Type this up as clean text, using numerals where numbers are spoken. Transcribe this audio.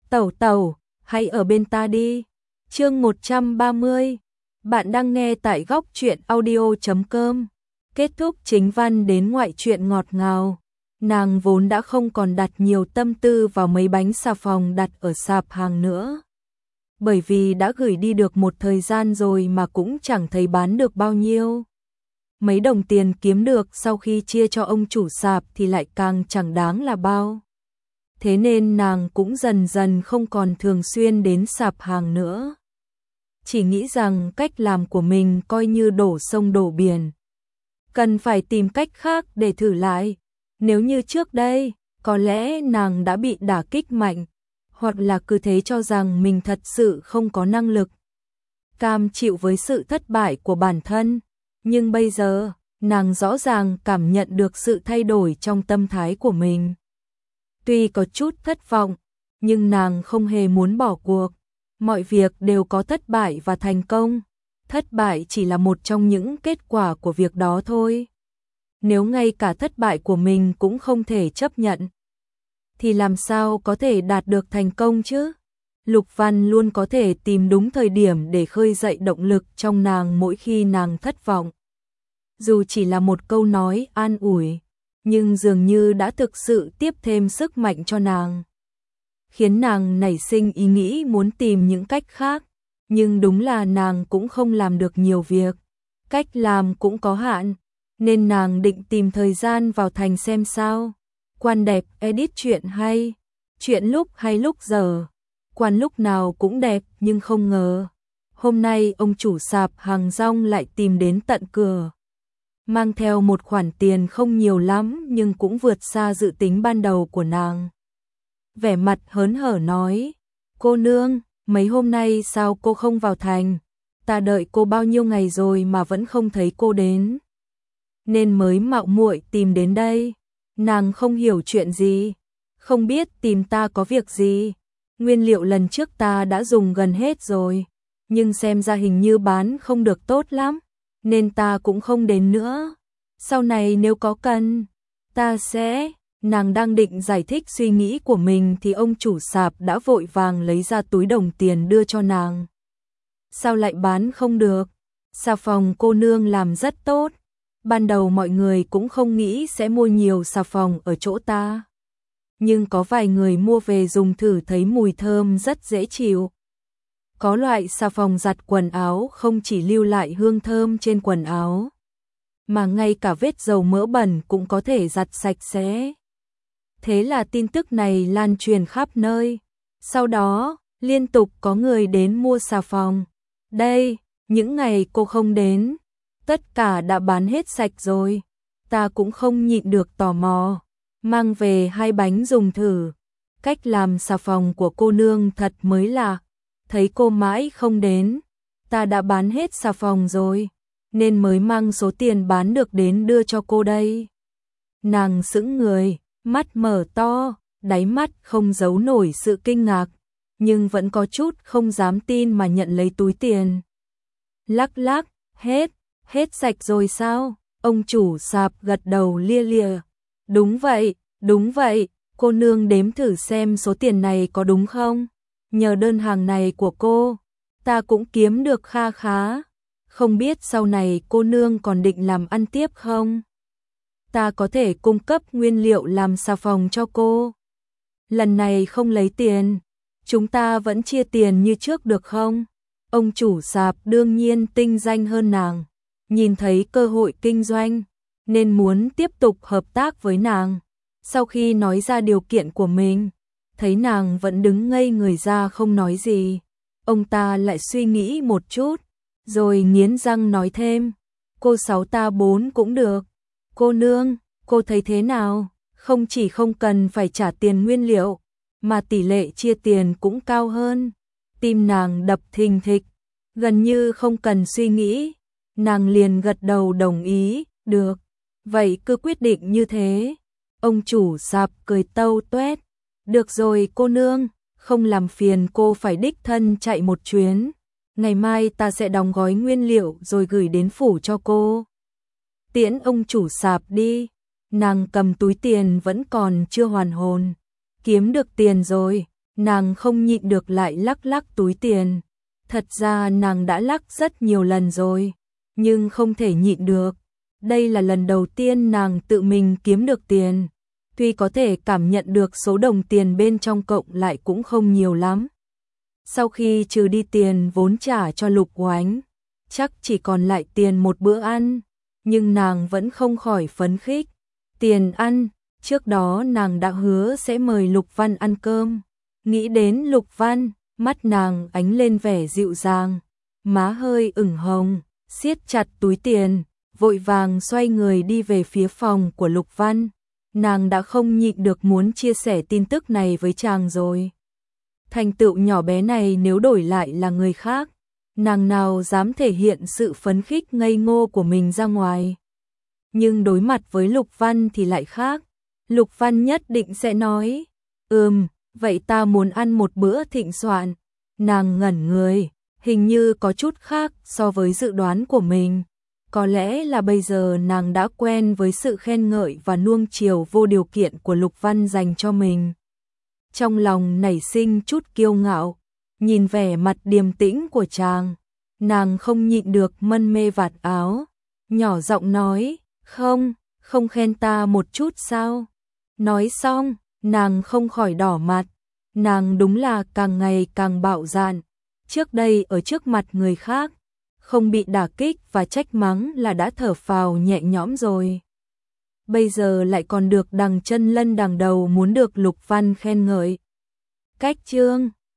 Tẩu tẩu, hãy ở bên ta đi. Chương 130. Bạn đang nghe tại góc truyện audio.com. Kết thúc chính văn đến ngoại truyện ngọt ngào. Nàng vốn đã không còn đặt nhiều tâm tư vào mấy bánh xà phòng đặt ở sạp hàng nữa. Bởi vì đã gửi đi được một thời gian rồi mà cũng chẳng thấy bán được bao nhiêu. Mấy đồng tiền kiếm được sau khi chia cho ông chủ sạp thì lại càng chẳng đáng là bao. Thế nên nàng cũng dần dần không còn thường xuyên đến sạp hàng nữa. Chỉ nghĩ rằng cách làm của mình coi như đổ sông đổ biển. Cần phải tìm cách khác để thử lại. Nếu như trước đây, có lẽ nàng đã bị đả kích mạnh, hoặc là cứ thế cho rằng mình thật sự không có năng lực. Cam chịu với sự thất bại của bản thân, nhưng bây giờ, nàng rõ ràng cảm nhận được sự thay đổi trong tâm thái của mình. Tuy có chút thất vọng, nhưng nàng không hề muốn bỏ cuộc. Mọi việc đều có thất bại và thành công. Thất bại chỉ là một trong những kết quả của việc đó thôi. Nếu ngay cả thất bại của mình cũng không thể chấp nhận, thì làm sao có thể đạt được thành công chứ? Lục Văn luôn có thể tìm đúng thời điểm để khơi dậy động lực trong nàng mỗi khi nàng thất vọng. Dù chỉ là một câu nói an ủi, nhưng dường như đã thực sự tiếp thêm sức mạnh cho nàng, khiến nàng nảy sinh ý nghĩ muốn tìm những cách khác. Nhưng đúng là nàng cũng không làm được nhiều việc, cách làm cũng có hạn, nên nàng định tìm thời gian vào thành xem sao. Quan đẹp edit chuyện hay, chuyện lúc hay lúc giờ, quan lúc nào cũng đẹp, nhưng không ngờ hôm nay ông chủ sạp hàng rong lại tìm đến tận cửa, mang theo một khoản tiền không nhiều lắm nhưng cũng vượt xa dự tính ban đầu của nàng. Vẻ mặt hớn hở nói: "Cô nương, mấy hôm nay sao cô không vào thành? Ta đợi cô bao nhiêu ngày rồi mà vẫn không thấy cô đến, nên mới mạo muội tìm đến đây." Nàng không hiểu chuyện gì, không biết tìm ta có việc gì. Nguyên liệu lần trước ta đã dùng gần hết rồi, nhưng xem ra hình như bán không được tốt lắm, nên ta cũng không đến nữa. Sau này nếu có cần, ta sẽ... Nàng đang định giải thích suy nghĩ của mình thì ông chủ sạp đã vội vàng lấy ra túi đồng tiền đưa cho nàng. Sao lại bán không được? Xà phòng cô nương làm rất tốt. Ban đầu mọi người cũng không nghĩ sẽ mua nhiều xà phòng ở chỗ ta, nhưng có vài người mua về dùng thử thấy mùi thơm rất dễ chịu. Có loại xà phòng giặt quần áo không chỉ lưu lại hương thơm trên quần áo, mà ngay cả vết dầu mỡ bẩn cũng có thể giặt sạch sẽ. Thế là tin tức này lan truyền khắp nơi. Sau đó, liên tục có người đến mua xà phòng. Đây, những ngày cô không đến, tất cả đã bán hết sạch rồi. Ta cũng không nhịn được tò mò, mang về 2 bánh dùng thử. Cách làm xà phòng của cô nương thật mới lạ. Thấy cô mãi không đến, ta đã bán hết xà phòng rồi, nên mới mang số tiền bán được đến đưa cho cô đây. Nàng sững người, mắt mở to, đáy mắt không giấu nổi sự kinh ngạc, nhưng vẫn có chút không dám tin mà nhận lấy túi tiền. Lắc lắc, hết sạch rồi sao? Ông chủ sạp gật đầu lia lịa. Đúng vậy, cô nương đếm thử xem số tiền này có đúng không? Nhờ đơn hàng này của cô, ta cũng kiếm được kha khá. Không biết sau này cô nương còn định làm ăn tiếp không? Ta có thể cung cấp nguyên liệu làm xà phòng cho cô. Lần này không lấy tiền, chúng ta vẫn chia tiền như trước được không? Ông chủ sạp đương nhiên tinh danh hơn nàng, nhìn thấy cơ hội kinh doanh, nên muốn tiếp tục hợp tác với nàng. Sau khi nói ra điều kiện của mình, thấy nàng vẫn đứng ngây người ra không nói gì, ông ta lại suy nghĩ một chút, rồi nghiến răng nói thêm: "Cô 6 ta 4 cũng được. Cô nương, cô thấy thế nào? Không chỉ không cần phải trả tiền nguyên liệu, mà tỷ lệ chia tiền cũng cao hơn." Tim nàng đập thình thịch, gần như không cần suy nghĩ, nàng liền gật đầu đồng ý. "Được, vậy cứ quyết định như thế." Ông chủ sạp cười tâu tuét: "Được rồi cô nương, không làm phiền cô phải đích thân chạy một chuyến. Ngày mai ta sẽ đóng gói nguyên liệu rồi gửi đến phủ cho cô." Tiễn ông chủ sạp đi, nàng cầm túi tiền vẫn còn chưa hoàn hồn. Kiếm được tiền rồi, nàng không nhịn được lại lắc lắc túi tiền. Thật ra nàng đã lắc rất nhiều lần rồi, nhưng không thể nhịn được. Đây là lần đầu tiên nàng tự mình kiếm được tiền. Tuy có thể cảm nhận được số đồng tiền bên trong cộng lại cũng không nhiều lắm. Sau khi trừ đi tiền vốn trả cho Lục Oánh, chắc chỉ còn lại tiền một bữa ăn, nhưng nàng vẫn không khỏi phấn khích. Tiền ăn, trước đó nàng đã hứa sẽ mời Lục Văn ăn cơm. Nghĩ đến Lục Văn, mắt nàng ánh lên vẻ dịu dàng, má hơi ửng hồng, siết chặt túi tiền, vội vàng xoay người đi về phía phòng của Lục Văn. Nàng đã không nhịn được muốn chia sẻ tin tức này với chàng rồi. Thành tựu nhỏ bé này nếu đổi lại là người khác, nàng nào dám thể hiện sự phấn khích ngây ngô của mình ra ngoài. Nhưng đối mặt với Lục Văn thì lại khác. Lục Văn nhất định sẽ nói, vậy ta muốn ăn một bữa thịnh soạn. Nàng ngẩn người, hình như có chút khác so với dự đoán của mình. Có lẽ là bây giờ nàng đã quen với sự khen ngợi và nuông chiều vô điều kiện của Lục Văn dành cho mình. Trong lòng nảy sinh chút kiêu ngạo, nhìn vẻ mặt điềm tĩnh của chàng, nàng không nhịn được mân mê vạt áo, nhỏ giọng nói, không khen ta một chút sao? Nói xong, nàng không khỏi đỏ mặt, nàng đúng là càng ngày càng bạo dạn. Trước đây ở trước mặt người khác, không bị đả kích và trách mắng là đã thở phào nhẹ nhõm rồi. Bây giờ lại còn được đằng chân lân đằng đầu muốn được Lục Văn khen ngợi. Cách chương